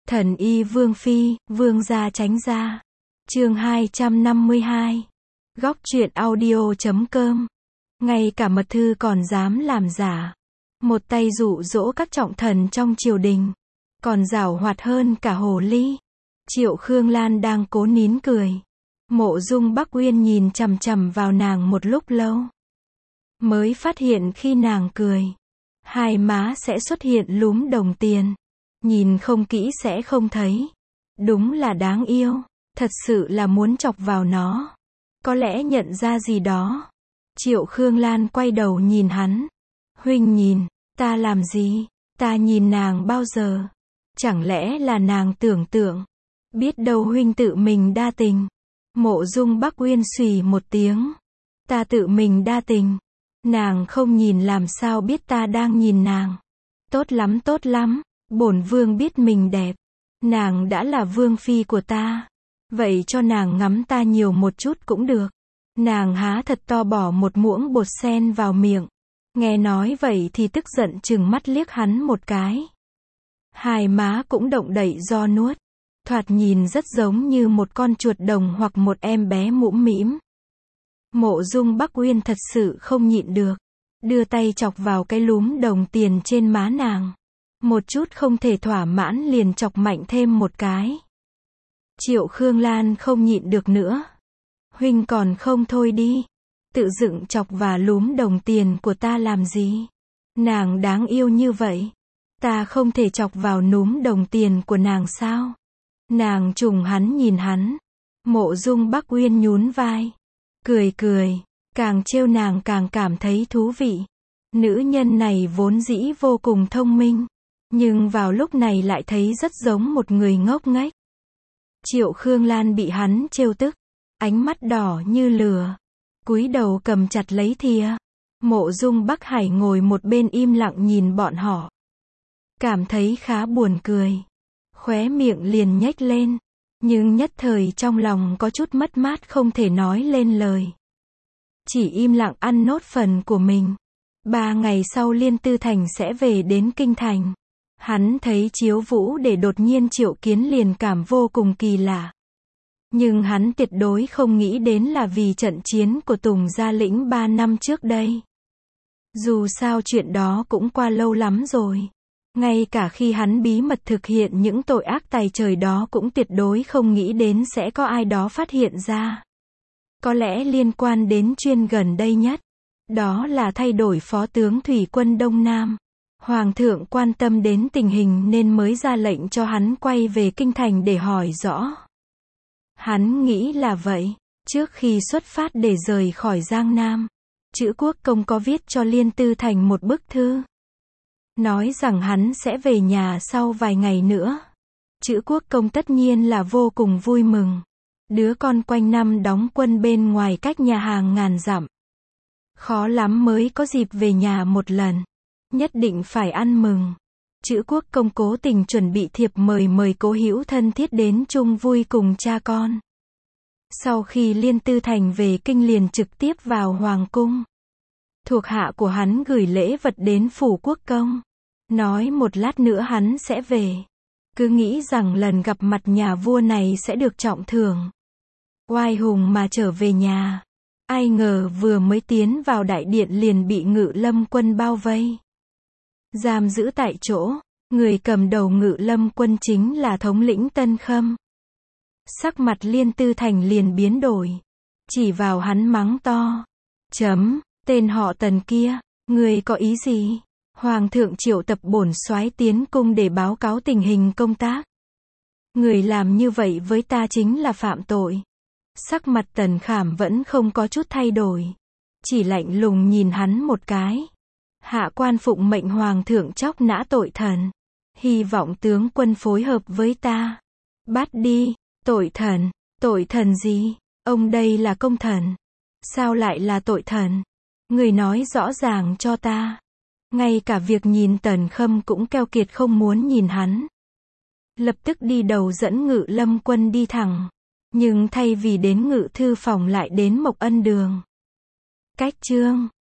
Thần y Vương Phi, Vương gia tránh ra. Chương 252. Góc truyện audio.com. Ngay cả mật thư còn dám làm giả. Một tay dụ dỗ các trọng thần trong triều đình. Còn giảo hoạt hơn cả hồ ly. Triệu Khương Lan đang cố nín cười. Mộ Dung Bắc Uyên nhìn chằm chằm vào nàng một lúc lâu. Mới phát hiện khi nàng cười, hai má sẽ xuất hiện lúm đồng tiền. Nhìn không kỹ sẽ không thấy. Đúng là đáng yêu. Thật sự là muốn chọc vào nó. Có lẽ nhận ra gì đó. Triệu Khương Lan quay đầu nhìn hắn. Huynh nhìn, ta làm gì? Ta nhìn nàng bao giờ? Chẳng lẽ là nàng tưởng tượng? Biết đâu huynh tự mình đa tình. Mộ Dung Bắc Uyên xùy một tiếng. Ta tự mình đa tình. Nàng không nhìn làm sao biết ta đang nhìn nàng. Tốt lắm tốt lắm. Bổn vương biết mình đẹp. Nàng đã là vương phi của ta. Vậy cho nàng ngắm ta nhiều một chút cũng được. Nàng há thật to bỏ một muỗng bột sen vào miệng. Nghe nói vậy thì tức giận trừng mắt liếc hắn một cái. Hai má cũng động đậy do nuốt. Thoạt nhìn rất giống như một con chuột đồng hoặc một em bé mũm mĩm. Mộ Dung Bắc Uyên thật sự không nhịn được. Đưa tay chọc vào cái lúm đồng tiền trên má nàng. Một chút không thể thỏa mãn liền chọc mạnh thêm một cái. Triệu Khương Lan không nhịn được nữa. Huynh còn không thôi đi. Tự dựng chọc và lúm đồng tiền của ta làm gì? Nàng đáng yêu như vậy. Ta không thể chọc vào núm đồng tiền của nàng sao? Nàng trùng hắn nhìn hắn. Mộ Dung Bắc Uyên nhún vai. Cười cười. Càng trêu nàng càng cảm thấy thú vị. Nữ nhân này vốn dĩ vô cùng thông minh. Nhưng vào lúc này lại thấy rất giống một người ngốc nghếch. Triệu Khương Lan bị hắn trêu tức. Ánh mắt đỏ như lửa. Cúi đầu cầm chặt lấy thìa. Mộ Dung Bắc Hải ngồi một bên im lặng nhìn bọn họ. Cảm thấy khá buồn cười. Khóe miệng liền nhếch lên. Nhưng nhất thời trong lòng có chút mất mát không thể nói lên lời. Chỉ im lặng ăn nốt phần của mình. 3 ngày sau Liên Tư Thành sẽ về đến Kinh Thành. Hắn thấy Chiếu Vũ để đột nhiên triệu kiến liền cảm vô cùng kỳ lạ. Nhưng hắn tuyệt đối không nghĩ đến là vì trận chiến của Tùng Gia Lĩnh 3 năm trước đây. Dù sao chuyện đó cũng qua lâu lắm rồi. Ngay cả khi hắn bí mật thực hiện những tội ác tày trời đó cũng tuyệt đối không nghĩ đến sẽ có ai đó phát hiện ra. Có lẽ liên quan đến chuyện gần đây nhất. Đó là thay đổi phó tướng thủy quân Đông Nam. Hoàng thượng quan tâm đến tình hình nên mới ra lệnh cho hắn quay về Kinh Thành để hỏi rõ. Hắn nghĩ là vậy. Trước khi xuất phát để rời khỏi Giang Nam, Chữ Quốc Công có viết cho Liên Tư Thành một bức thư. Nói rằng hắn sẽ về nhà sau vài ngày nữa. Chữ Quốc Công tất nhiên là vô cùng vui mừng. Đứa con quanh năm đóng quân bên ngoài cách nhà hàng ngàn dặm. Khó lắm mới có dịp về nhà một lần. Nhất định phải ăn mừng. Chữ Quốc Công cố tình chuẩn bị thiệp mời cố hữu thân thiết đến chung vui cùng cha con. Sau khi Liên Tư Thành về kinh liền trực tiếp vào Hoàng cung. Thuộc hạ của hắn gửi lễ vật đến phủ Quốc Công. Nói một lát nữa hắn sẽ về. Cứ nghĩ rằng lần gặp mặt nhà vua này sẽ được trọng thưởng. Oai hùng mà trở về nhà. Ai ngờ vừa mới tiến vào đại điện liền bị Ngự Lâm quân bao vây. Giam giữ tại chỗ. Người cầm đầu Ngự Lâm quân chính là thống lĩnh Tân Khâm. Sắc mặt Liên Tư Thành liền biến đổi. Chỉ vào hắn mắng to. Tên họ Tần kia, người có ý gì? Hoàng thượng triệu tập bổn soái tiến cung để báo cáo tình hình công tác. Người làm như vậy với ta chính là phạm tội. Sắc mặt Tần Khảm vẫn không có chút thay đổi. Chỉ lạnh lùng nhìn hắn một cái. Hạ quan phụng mệnh Hoàng thượng chóc nã tội thần. Hy vọng tướng quân phối hợp với ta. Bắt đi. Tội thần gì? Ông đây là công thần. Sao lại là tội thần? Người nói rõ ràng cho ta. Ngay cả việc nhìn Tần Khâm cũng keo kiệt không muốn nhìn hắn. Lập tức đi đầu dẫn Ngự Lâm quân đi thẳng. Nhưng thay vì đến Ngự thư phòng lại đến Mộc Ân đường. Cách chương